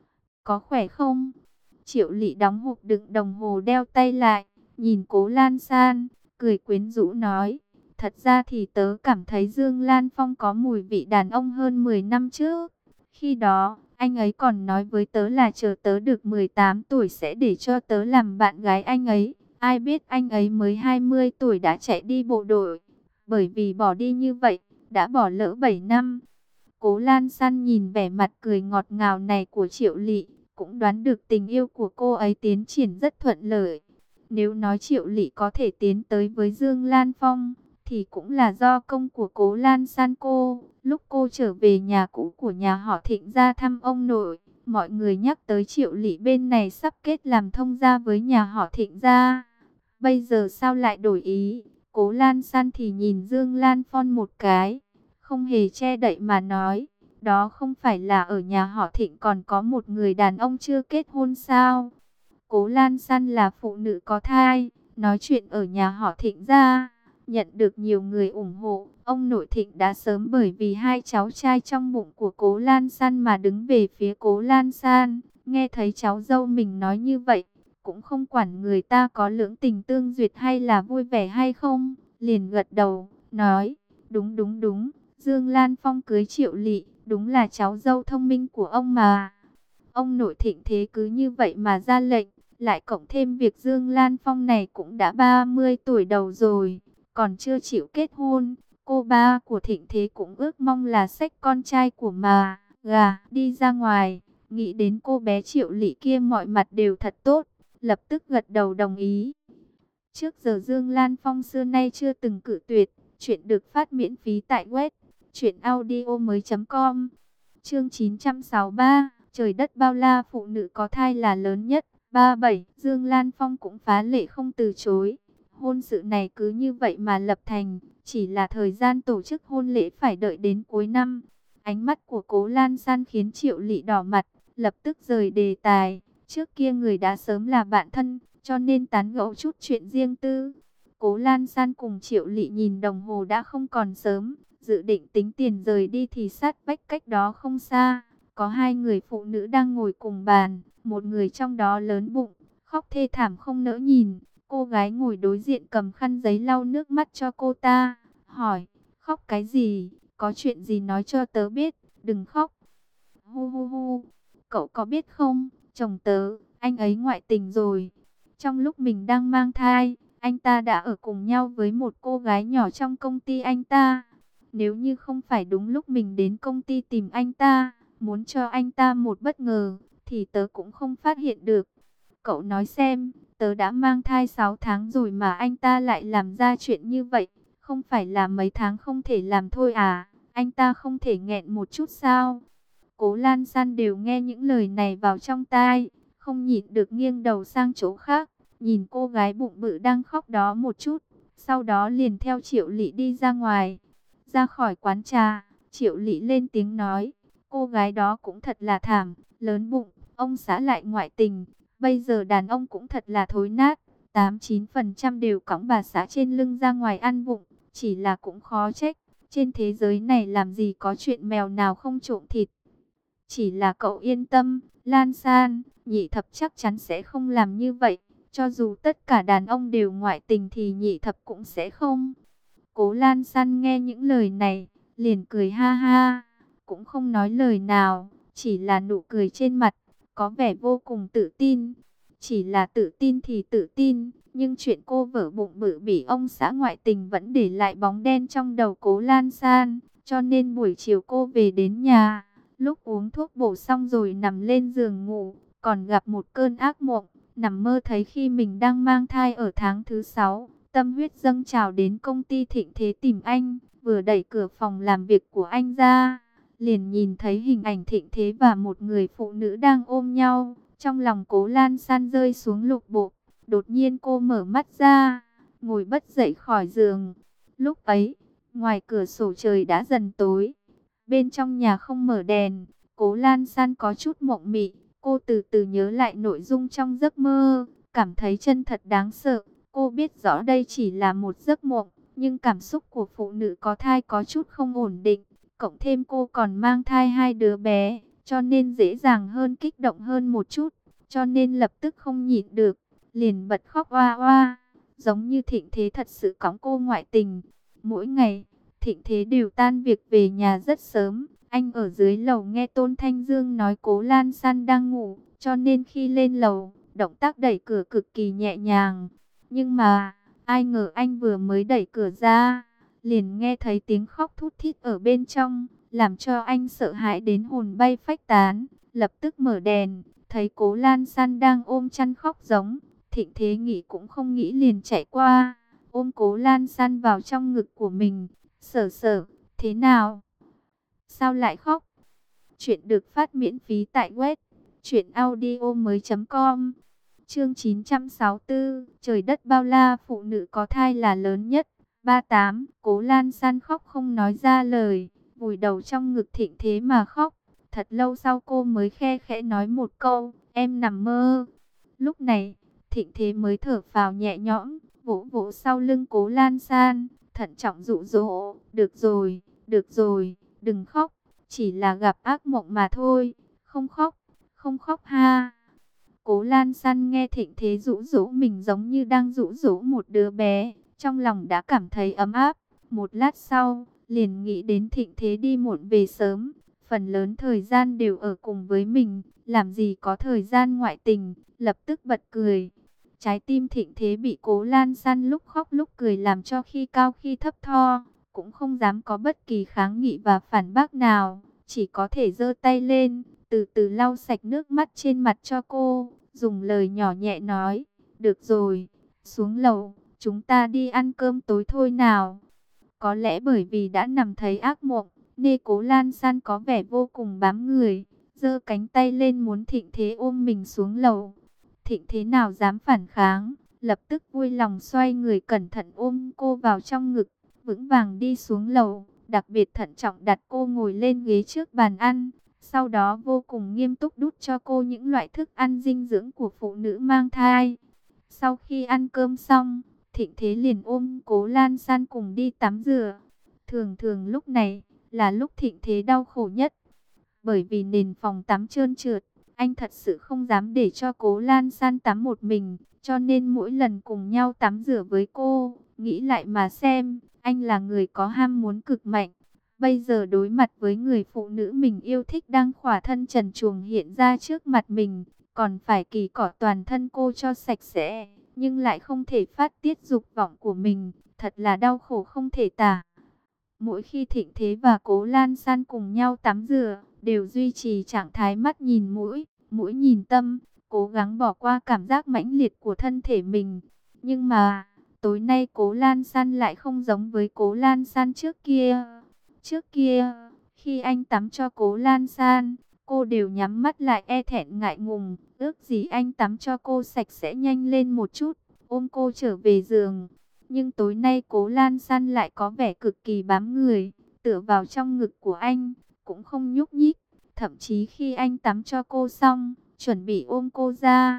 Có khỏe không? Triệu Lị đóng hộp đựng đồng hồ đeo tay lại, nhìn Cố Lan San, cười quyến rũ nói. Thật ra thì tớ cảm thấy Dương Lan Phong có mùi vị đàn ông hơn mười năm trước. Khi đó, anh ấy còn nói với tớ là chờ tớ được mười tám tuổi sẽ để cho tớ làm bạn gái anh ấy. Ai biết anh ấy mới hai mươi tuổi đã chạy đi bộ đội. Bởi vì bỏ đi như vậy, đã bỏ lỡ bảy năm. Cố Lan San nhìn vẻ mặt cười ngọt ngào này của Triệu Lị, cũng đoán được tình yêu của cô ấy tiến triển rất thuận lợi. Nếu nói Triệu Lị có thể tiến tới với Dương Lan Phong, thì cũng là do công của Cố Lan San cô. Lúc cô trở về nhà cũ của nhà họ Thịnh ra thăm ông nội, mọi người nhắc tới Triệu Lị bên này sắp kết làm thông gia với nhà họ Thịnh gia. Bây giờ sao lại đổi ý? Cố Lan San thì nhìn Dương Lan Phong một cái, không hề che đậy mà nói, đó không phải là ở nhà họ Thịnh còn có một người đàn ông chưa kết hôn sao? Cố Lan San là phụ nữ có thai, nói chuyện ở nhà họ Thịnh ra, nhận được nhiều người ủng hộ. Ông nội Thịnh đã sớm bởi vì hai cháu trai trong bụng của Cố Lan San mà đứng về phía Cố Lan San. Nghe thấy cháu dâu mình nói như vậy, cũng không quản người ta có lưỡng tình tương duyệt hay là vui vẻ hay không, liền gật đầu, nói, đúng đúng đúng, Dương Lan Phong cưới Triệu Lị, đúng là cháu dâu thông minh của ông mà. Ông nội Thịnh thế cứ như vậy mà ra lệnh, lại cộng thêm việc Dương Lan Phong này cũng đã ba mươi tuổi đầu rồi, còn chưa chịu kết hôn. Cô ba của Thịnh thế cũng ước mong là xách con trai của mà gà đi ra ngoài. Nghĩ đến cô bé Triệu Lị kia mọi mặt đều thật tốt, lập tức gật đầu đồng ý. Trước giờ Dương Lan Phong xưa nay chưa từng cự tuyệt. Chuyện được phát miễn phí tại web truyện audio mới chấm com. Chương chín trăm sáu mươi ba, trời đất bao la, phụ nữ có thai là lớn nhất. ba bảy, Dương Lan Phong cũng phá lệ không từ chối. Hôn sự này cứ như vậy mà lập thành, chỉ là thời gian tổ chức hôn lễ phải đợi đến cuối năm. Ánh mắt của Cố Lan San khiến Triệu Lị đỏ mặt, lập tức rời đề tài. Trước kia người đã sớm là bạn thân, cho nên tán gẫu chút chuyện riêng tư. Cố Lan San cùng Triệu Lị nhìn đồng hồ đã không còn sớm, dự định tính tiền rời đi thì sát vách cách đó không xa. Có hai người phụ nữ đang ngồi cùng bàn, một người trong đó lớn bụng, khóc thê thảm không nỡ nhìn. Cô gái ngồi đối diện cầm khăn giấy lau nước mắt cho cô ta, hỏi, khóc cái gì, có chuyện gì nói cho tớ biết, đừng khóc. Hu hu hu, cậu có biết không, chồng tớ, anh ấy ngoại tình rồi. Trong lúc mình đang mang thai, anh ta đã ở cùng nhau với một cô gái nhỏ trong công ty anh ta. Nếu như không phải đúng lúc mình đến công ty tìm anh ta, muốn cho anh ta một bất ngờ, thì tớ cũng không phát hiện được. Cậu nói xem, tớ đã mang thai sáu tháng rồi mà anh ta lại làm ra chuyện như vậy. Không phải là mấy tháng không thể làm thôi à, anh ta không thể nghẹn một chút sao? Cố Lan San đều nghe những lời này vào trong tai, không nhịn được nghiêng đầu sang chỗ khác, nhìn cô gái bụng bự đang khóc đó một chút, sau đó liền theo Triệu Lị đi ra ngoài. Ra khỏi quán trà, Triệu Lị lên tiếng nói, cô gái đó cũng thật là thảm, lớn bụng, ông xã lại ngoại tình, bây giờ đàn ông cũng thật là thối nát, tám chín phần trăm đều cõng bà xã trên lưng ra ngoài ăn vụng. Chỉ là cũng khó trách, trên thế giới này làm gì có chuyện mèo nào không trộm thịt. Chỉ là cậu yên tâm, Lan San, nhị thập chắc chắn sẽ không làm như vậy. Cho dù tất cả đàn ông đều ngoại tình thì nhị thập cũng sẽ không. Cố Lan San nghe những lời này, liền cười ha ha, cũng không nói lời nào, chỉ là nụ cười trên mặt, có vẻ vô cùng tự tin. Chỉ là tự tin thì tự tin, nhưng chuyện cô vợ bụng bự bỉ ông xã ngoại tình vẫn để lại bóng đen trong đầu Cố Lan San. Cho nên buổi chiều cô về đến nhà, lúc uống thuốc bổ xong rồi nằm lên giường ngủ, còn gặp một cơn ác mộng, nằm mơ thấy khi mình đang mang thai ở tháng thứ sáu. Tâm huyết dâng trào đến công ty Thịnh Thế tìm anh, vừa đẩy cửa phòng làm việc của anh ra, liền nhìn thấy hình ảnh Thịnh Thế và một người phụ nữ đang ôm nhau. Trong lòng Cố Lan San rơi xuống lục bộ, đột nhiên cô mở mắt ra, ngồi bất dậy khỏi giường. Lúc ấy, ngoài cửa sổ trời đã dần tối, bên trong nhà không mở đèn. Cố Lan San có chút mộng mị, cô từ từ nhớ lại nội dung trong giấc mơ, cảm thấy chân thật đáng sợ. Cô biết rõ đây chỉ là một giấc mộng, nhưng cảm xúc của phụ nữ có thai có chút không ổn định. Cộng thêm cô còn mang thai hai đứa bé, cho nên dễ dàng hơn, kích động hơn một chút. Cho nên lập tức không nhịn được, liền bật khóc oa oa, giống như Thịnh Thế thật sự cõng cô ngoại tình. Mỗi ngày, Thịnh Thế đều tan việc về nhà rất sớm. Anh ở dưới lầu nghe Tôn Thanh Dương nói Cố Lan San đang ngủ, cho nên khi lên lầu, động tác đẩy cửa cực kỳ nhẹ nhàng. Nhưng mà, ai ngờ anh vừa mới đẩy cửa ra, liền nghe thấy tiếng khóc thút thít ở bên trong, làm cho anh sợ hãi đến hồn bay phách tán. Lập tức mở đèn, thấy Cố Lan San đang ôm chăn khóc giống. Thịnh Thế nghĩ cũng không nghĩ liền chạy qua, ôm Cố Lan San vào trong ngực của mình. Sở sở, thế nào? Sao lại khóc? Chuyện được phát miễn phí tại web truyện audio mới chấm com. Chương chín trăm sáu mươi tư, trời đất bao la, phụ nữ có thai là lớn nhất. ba mươi tám, Cố Lan San khóc không nói ra lời, vùi đầu trong ngực Thịnh Thế mà khóc. Thật lâu sau cô mới khe khẽ nói một câu, em nằm mơ. Lúc này, Thịnh Thế mới thở phào nhẹ nhõm, vỗ vỗ sau lưng Cố Lan San, thận trọng dụ dỗ, được rồi, được rồi, đừng khóc, chỉ là gặp ác mộng mà thôi, không khóc, không khóc ha. Cố Lan San nghe Thịnh Thế dụ dỗ mình giống như đang dụ dỗ một đứa bé, trong lòng đã cảm thấy ấm áp. Một lát sau, liền nghĩ đến Thịnh Thế đi muộn về sớm, phần lớn thời gian đều ở cùng với mình, làm gì có thời gian ngoại tình, lập tức bật cười. Trái tim Thịnh Thế bị Cố Lan San lúc khóc lúc cười làm cho khi cao khi thấp tho, cũng không dám có bất kỳ kháng nghị và phản bác nào, chỉ có thể giơ tay lên, từ từ lau sạch nước mắt trên mặt cho cô, dùng lời nhỏ nhẹ nói, được rồi, xuống lầu, chúng ta đi ăn cơm tối thôi nào. Có lẽ bởi vì đã nằm thấy ác mộng, nên Cố Lan San có vẻ vô cùng bám người, giơ cánh tay lên muốn Thịnh Thế ôm mình xuống lầu. Thịnh Thế nào dám phản kháng, lập tức vui lòng xoay người cẩn thận ôm cô vào trong ngực, vững vàng đi xuống lầu, đặc biệt thận trọng đặt cô ngồi lên ghế trước bàn ăn. Sau đó vô cùng nghiêm túc đút cho cô những loại thức ăn dinh dưỡng của phụ nữ mang thai. Sau khi ăn cơm xong, Thịnh Thế liền ôm Cố Lan San cùng đi tắm rửa. Thường thường lúc này là lúc Thịnh Thế đau khổ nhất. Bởi vì nền phòng tắm trơn trượt, anh thật sự không dám để cho Cố Lan San tắm một mình, cho nên mỗi lần cùng nhau tắm rửa với cô. Nghĩ lại mà xem, anh là người có ham muốn cực mạnh. Bây giờ đối mặt với người phụ nữ mình yêu thích đang khỏa thân trần truồng hiện ra trước mặt mình, còn phải kỳ cọ toàn thân cô cho sạch sẽ, nhưng lại không thể phát tiết dục vọng của mình, thật là đau khổ không thể tả. Mỗi khi Thịnh Thế và Cố Lan San cùng nhau tắm rửa, đều duy trì trạng thái mắt nhìn mũi, mũi nhìn tâm, cố gắng bỏ qua cảm giác mãnh liệt của thân thể mình. Nhưng mà, tối nay Cố Lan San lại không giống với Cố Lan San trước kia. Trước kia, khi anh tắm cho Cố Lan San, cô đều nhắm mắt lại e thẹn ngại ngùng, ước gì anh tắm cho cô sạch sẽ nhanh lên một chút, ôm cô trở về giường. Nhưng tối nay Cố Lan San lại có vẻ cực kỳ bám người, tựa vào trong ngực của anh, cũng không nhúc nhích. Thậm chí khi anh tắm cho cô xong, chuẩn bị ôm cô ra,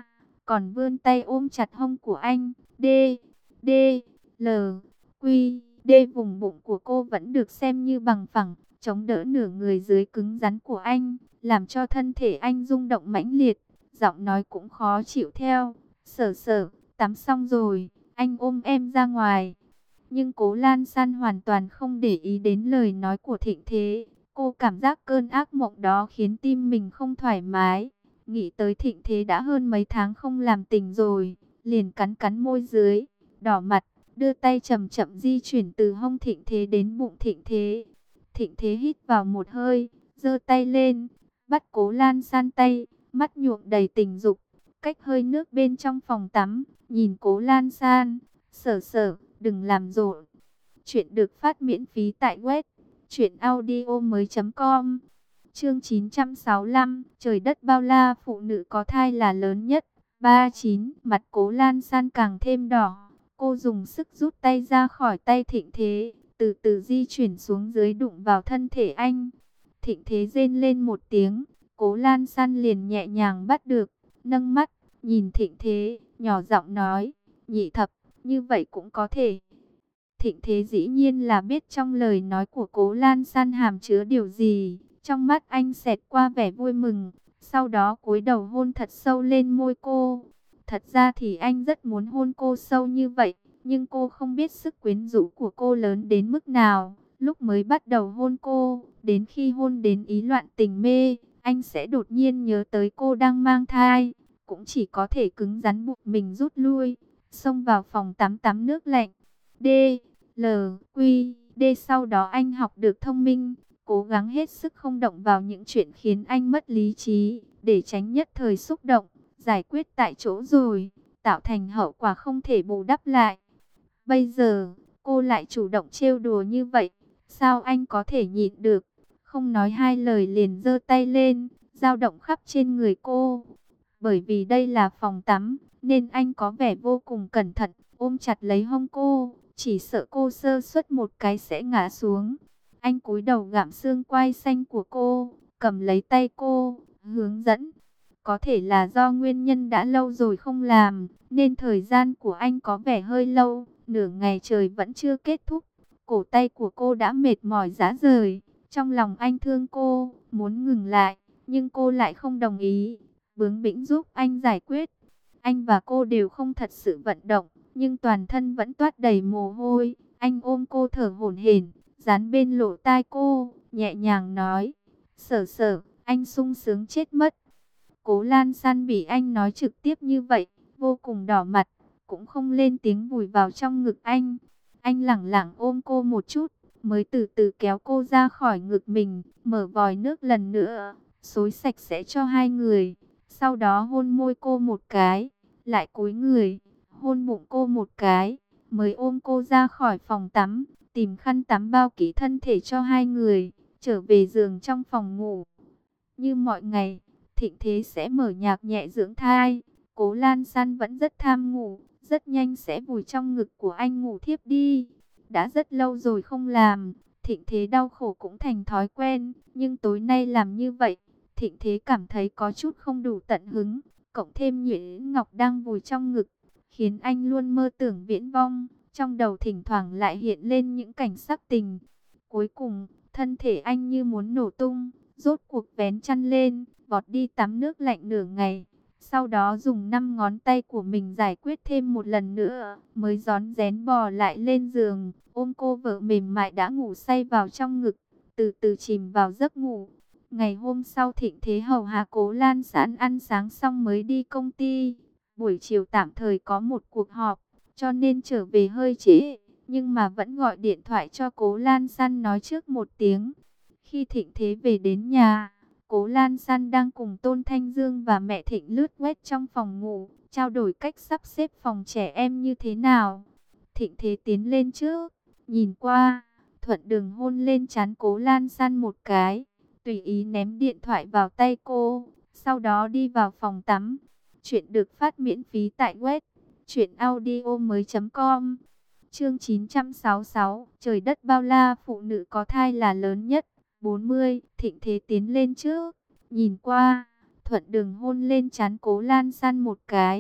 còn vươn tay ôm chặt hông của anh. D, D, L, Quy, D vùng bụng của cô vẫn được xem như bằng phẳng, chống đỡ nửa người dưới cứng rắn của anh, làm cho thân thể anh rung động mãnh liệt, giọng nói cũng khó chịu theo. Sở Sở, tắm xong rồi, anh ôm em ra ngoài. Nhưng Cố Lan San hoàn toàn không để ý đến lời nói của Thịnh Thế. Cô cảm giác cơn ác mộng đó khiến tim mình không thoải mái. Nghĩ tới Thịnh Thế đã hơn mấy tháng không làm tình rồi, liền cắn cắn môi dưới, đỏ mặt, đưa tay chậm chậm di chuyển từ hông Thịnh Thế đến bụng Thịnh Thế. Thịnh Thế hít vào một hơi, giơ tay lên, bắt Cố Lan San tay, mắt nhuộm đầy tình dục. Cách hơi nước bên trong phòng tắm, nhìn Cố Lan San, Sở Sở, đừng làm rộn. Chuyện được phát miễn phí tại web truyện audio mới.com. Chương chín trăm sáu mươi lăm, trời đất bao la, phụ nữ có thai là lớn nhất. ba mươi chín, mặt Cố Lan San càng thêm đỏ. Cô dùng sức rút tay ra khỏi tay Thịnh Thế, từ từ di chuyển xuống dưới đụng vào thân thể anh. Thịnh Thế rên lên một tiếng, Cố Lan San liền nhẹ nhàng bắt được, nâng mắt, nhìn Thịnh Thế, nhỏ giọng nói, nhị thập, như vậy cũng có thể. Thịnh Thế dĩ nhiên là biết trong lời nói của Cố Lan San hàm chứa điều gì. Trong mắt anh xẹt qua vẻ vui mừng, sau đó cúi đầu hôn thật sâu lên môi cô. Thật ra thì anh rất muốn hôn cô sâu như vậy, nhưng cô không biết sức quyến rũ của cô lớn đến mức nào. Lúc mới bắt đầu hôn cô, đến khi hôn đến ý loạn tình mê, anh sẽ đột nhiên nhớ tới cô đang mang thai, cũng chỉ có thể cứng rắn buộc mình rút lui, xông vào phòng tắm tắm nước lạnh. D, L, Quy, D. Sau đó anh học được thông minh, cố gắng hết sức không động vào những chuyện khiến anh mất lý trí, để tránh nhất thời xúc động, giải quyết tại chỗ rồi, tạo thành hậu quả không thể bù đắp lại. Bây giờ, cô lại chủ động trêu đùa như vậy, sao anh có thể nhịn được? Không nói hai lời liền giơ tay lên, dao động khắp trên người cô. Bởi vì đây là phòng tắm, nên anh có vẻ vô cùng cẩn thận, ôm chặt lấy hông cô, chỉ sợ cô sơ suất một cái sẽ ngã xuống. Anh cúi đầu gặm xương quai xanh của cô, cầm lấy tay cô, hướng dẫn. Có thể là do nguyên nhân đã lâu rồi không làm, nên thời gian của anh có vẻ hơi lâu, nửa ngày trời vẫn chưa kết thúc. Cổ tay của cô đã mệt mỏi rã rời, trong lòng anh thương cô, muốn ngừng lại, nhưng cô lại không đồng ý, bướng bỉnh giúp anh giải quyết. Anh và cô đều không thật sự vận động, nhưng toàn thân vẫn toát đầy mồ hôi. Anh ôm cô thở hổn hển, dán bên lỗ tai cô, nhẹ nhàng nói, Sở Sở, anh sung sướng chết mất. Cố Lan San bị anh nói trực tiếp như vậy, vô cùng đỏ mặt, cũng không lên tiếng vùi vào trong ngực anh. Anh lẳng lặng ôm cô một chút, mới từ từ kéo cô ra khỏi ngực mình, mở vòi nước lần nữa, xối sạch sẽ cho hai người. Sau đó hôn môi cô một cái, lại cúi người, hôn bụng cô một cái, mới ôm cô ra khỏi phòng tắm, tìm khăn tắm bao kỹ thân thể cho hai người, trở về giường trong phòng ngủ. Như mọi ngày, Thịnh Thế sẽ mở nhạc nhẹ dưỡng thai. Cố Lan San vẫn rất tham ngủ, rất nhanh sẽ vùi trong ngực của anh ngủ thiếp đi. Đã rất lâu rồi không làm, Thịnh Thế đau khổ cũng thành thói quen, nhưng tối nay làm như vậy, Thịnh Thế cảm thấy có chút không đủ tận hứng, cộng thêm Nhuyễn Ngọc đang vùi trong ngực, khiến anh luôn mơ tưởng viễn vong, trong đầu thỉnh thoảng lại hiện lên những cảnh sắc tình. Cuối cùng, thân thể anh như muốn nổ tung, rốt cuộc vén chăn lên, vọt đi tắm nước lạnh nửa ngày. Sau đó dùng năm ngón tay của mình giải quyết thêm một lần nữa, mới rón rén bò lại lên giường, ôm cô vợ mềm mại đã ngủ say vào trong ngực, từ từ chìm vào giấc ngủ. Ngày hôm sau Thịnh Thế hầu hạ Cố Lan San ăn sáng xong mới đi công ty. Buổi chiều tạm thời có một cuộc họp, cho nên trở về hơi trễ, nhưng mà vẫn gọi điện thoại cho Cố Lan San nói trước một tiếng. Khi Thịnh Thế về đến nhà, Cố Lan San đang cùng Tôn Thanh Dương và mẹ Thịnh lướt web trong phòng ngủ, trao đổi cách sắp xếp phòng trẻ em như thế nào. Thịnh Thế tiến lên trước, nhìn qua, thuận đường hôn lên trán Cố Lan San một cái, tùy ý ném điện thoại vào tay cô, sau đó đi vào phòng tắm. Chuyện được phát miễn phí tại web truyện audio mới.com. Chương chín trăm sáu mươi sáu, trời đất bao la, phụ nữ có thai là lớn nhất. bốn mươi, Thịnh Thế tiến lên trước, nhìn qua, thuận đường hôn lên trán Cố Lan San một cái,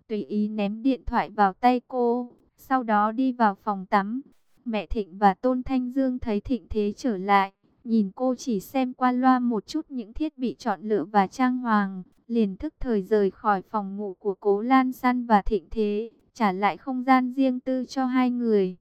tùy ý ném điện thoại vào tay cô, sau đó đi vào phòng tắm. Mẹ Thịnh và Tôn Thanh Dương thấy Thịnh Thế trở lại, nhìn cô chỉ xem qua loa một chút những thiết bị chọn lựa và trang hoàng, liền thức thời rời khỏi phòng ngủ của Cố Lan San và Thịnh Thế, trả lại không gian riêng tư cho hai người.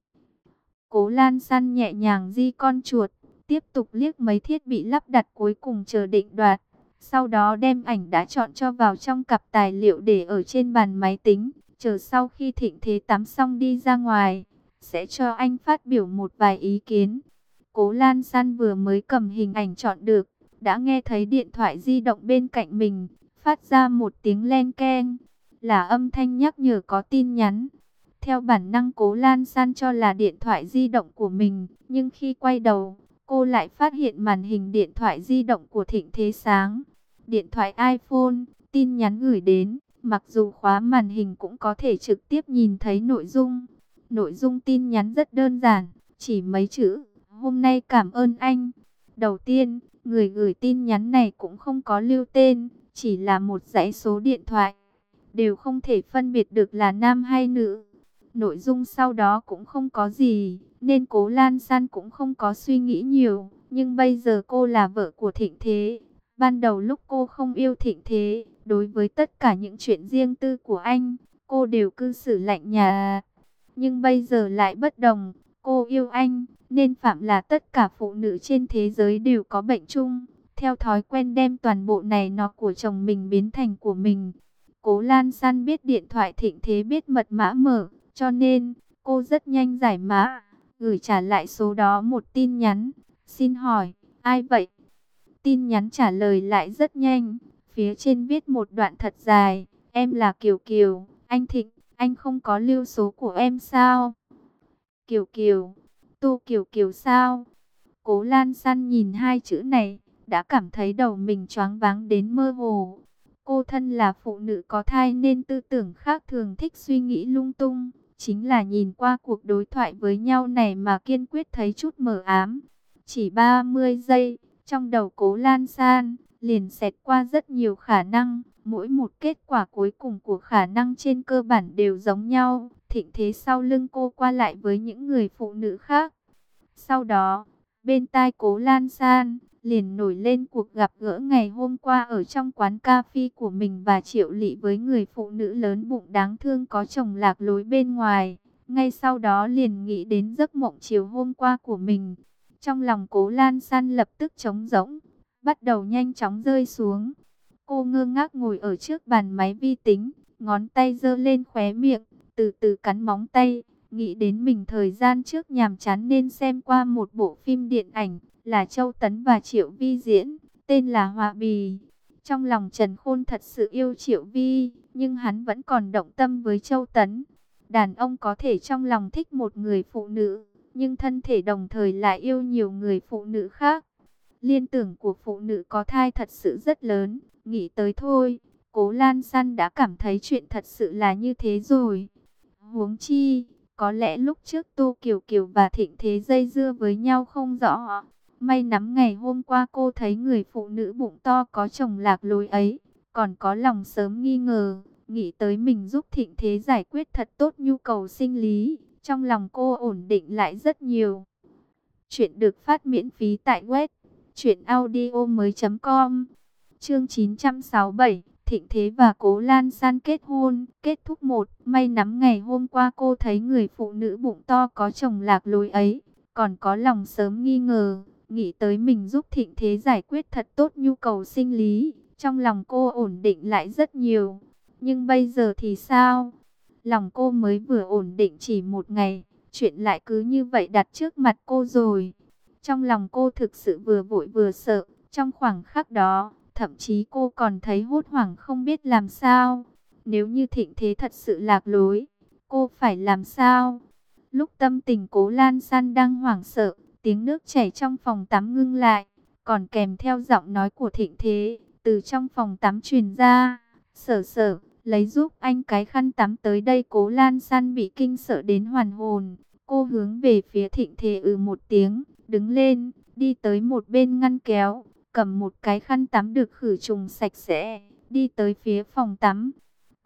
Cố Lan San nhẹ nhàng di con chuột, tiếp tục liếc mấy thiết bị lắp đặt cuối cùng chờ định đoạt. Sau đó đem ảnh đã chọn cho vào trong cặp tài liệu để ở trên bàn máy tính, chờ sau khi Thịnh Thế tắm xong đi ra ngoài, sẽ cho anh phát biểu một vài ý kiến. Cố Lan San vừa mới cầm hình ảnh chọn được, đã nghe thấy điện thoại di động bên cạnh mình, phát ra một tiếng len keng, là âm thanh nhắc nhở có tin nhắn. Theo bản năng Cố Lan San cho là điện thoại di động của mình, nhưng khi quay đầu, cô lại phát hiện màn hình điện thoại di động của Thịnh Thế sáng. Điện thoại iPhone, tin nhắn gửi đến, mặc dù khóa màn hình cũng có thể trực tiếp nhìn thấy nội dung. Nội dung tin nhắn rất đơn giản, chỉ mấy chữ, hôm nay cảm ơn anh. Đầu tiên, người gửi tin nhắn này cũng không có lưu tên, chỉ là một dãy số điện thoại, đều không thể phân biệt được là nam hay nữ. Nội dung sau đó cũng không có gì, nên Cố Lan San cũng không có suy nghĩ nhiều. Nhưng bây giờ cô là vợ của Thịnh Thế. Ban đầu lúc cô không yêu Thịnh Thế, đối với tất cả những chuyện riêng tư của anh, cô đều cư xử lạnh nhạt. Nhưng bây giờ lại bất đồng, cô yêu anh, nên phạm là tất cả phụ nữ trên thế giới đều có bệnh chung. Theo thói quen đem toàn bộ này nọ của chồng mình biến thành của mình. Cố Lan San biết điện thoại Thịnh Thế biết mật mã mở, cho nên cô rất nhanh giải mã, gửi trả lại số đó một tin nhắn. Xin hỏi, ai vậy? Tin nhắn trả lời lại rất nhanh, phía trên viết một đoạn thật dài. Em là Kiều Kiều, anh Thịnh, anh không có lưu số của em sao? Kiều Kiều, Tô Kiều Kiều sao? Cố Lan San nhìn hai chữ này, đã cảm thấy đầu mình choáng váng đến mơ hồ. Cô thân là phụ nữ có thai nên tư tưởng khác thường, thích suy nghĩ lung tung. Chính là nhìn qua cuộc đối thoại với nhau này mà kiên quyết thấy chút mờ ám. Chỉ ba mươi giây, trong đầu Cố Lan San liền xẹt qua rất nhiều khả năng. Mỗi một kết quả cuối cùng của khả năng trên cơ bản đều giống nhau. Thịnh Thế sau lưng cô qua lại với những người phụ nữ khác. Sau đó, bên tai Cố Lan San liền nổi lên cuộc gặp gỡ ngày hôm qua ở trong quán cà phê của mình và Triệu Lị với người phụ nữ lớn bụng đáng thương có chồng lạc lối bên ngoài. Ngay sau đó liền nghĩ đến giấc mộng chiều hôm qua của mình. Trong lòng Cố Lan San lập tức trống rỗng, bắt đầu nhanh chóng rơi xuống. Cô ngơ ngác ngồi ở trước bàn máy vi tính, ngón tay giơ lên khóe miệng, từ từ cắn móng tay. Nghĩ đến mình thời gian trước nhàm chán nên xem qua một bộ phim điện ảnh, là Châu Tấn và Triệu Vi diễn, tên là Họa Bì. Trong lòng Trần Khôn thật sự yêu Triệu Vi, nhưng hắn vẫn còn động tâm với Châu Tấn. Đàn ông có thể trong lòng thích một người phụ nữ, nhưng thân thể đồng thời lại yêu nhiều người phụ nữ khác. Liên tưởng của phụ nữ có thai thật sự rất lớn, nghĩ tới thôi, Cố Lan San đã cảm thấy chuyện thật sự là như thế rồi. Huống chi, có lẽ lúc trước Tô Kiều Kiều và Thịnh Thế dây dưa với nhau không rõ. May nắm ngày hôm qua cô thấy người phụ nữ bụng to có chồng lạc lối ấy, còn có lòng sớm nghi ngờ, nghĩ tới mình giúp Thịnh Thế giải quyết thật tốt nhu cầu sinh lý. Trong lòng cô ổn định lại rất nhiều. Chuyện được phát miễn phí tại web truyện audio mới chấm com. Chương chín trăm sáu mươi bảy, Thịnh Thế và Cố Lan San kết hôn. Kết thúc một. May nắm ngày hôm qua cô thấy người phụ nữ bụng to có chồng lạc lối ấy, còn có lòng sớm nghi ngờ, nghĩ tới mình giúp Thịnh Thế giải quyết thật tốt nhu cầu sinh lý. Trong lòng cô ổn định lại rất nhiều. Nhưng bây giờ thì sao? Lòng cô mới vừa ổn định chỉ một ngày, chuyện lại cứ như vậy đặt trước mặt cô rồi. Trong lòng cô thực sự vừa vội vừa sợ. Trong khoảnh khắc đó, thậm chí cô còn thấy hốt hoảng không biết làm sao. Nếu như Thịnh Thế thật sự lạc lối, cô phải làm sao? Lúc tâm tình Cố Lan San đang hoảng sợ, tiếng nước chảy trong phòng tắm ngưng lại, còn kèm theo giọng nói của Thịnh Thế từ trong phòng tắm truyền ra. Sở sở, lấy giúp anh cái khăn tắm tới đây. Cố Lan San bị kinh sợ đến hoàn hồn. Cô hướng về phía Thịnh Thế ừ một tiếng, đứng lên, đi tới một bên ngăn kéo, cầm một cái khăn tắm được khử trùng sạch sẽ, đi tới phía phòng tắm.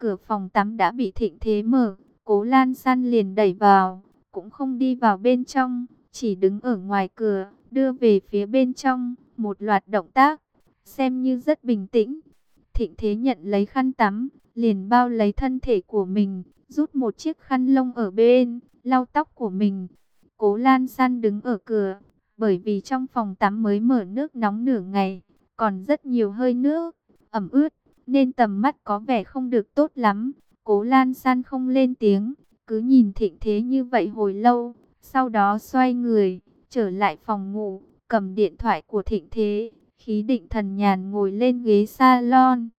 cửa phòng tắm đã bị Thịnh Thế mở, Cố Lan San liền đẩy vào, cũng không đi vào bên trong, chỉ đứng ở ngoài cửa, đưa về phía bên trong, một loạt động tác, xem như rất bình tĩnh. Thịnh Thế nhận lấy khăn tắm, liền bao lấy thân thể của mình, rút một chiếc khăn lông ở bên, lau tóc của mình. Cố Lan San đứng ở cửa, bởi vì trong phòng tắm mới mở nước nóng nửa ngày, còn rất nhiều hơi nước, ẩm ướt, nên tầm mắt có vẻ không được tốt lắm. Cố Lan San không lên tiếng, cứ nhìn Thịnh Thế như vậy hồi lâu, sau đó xoay người, trở lại phòng ngủ, cầm điện thoại của Thịnh Thế, khí định thần nhàn ngồi lên ghế salon.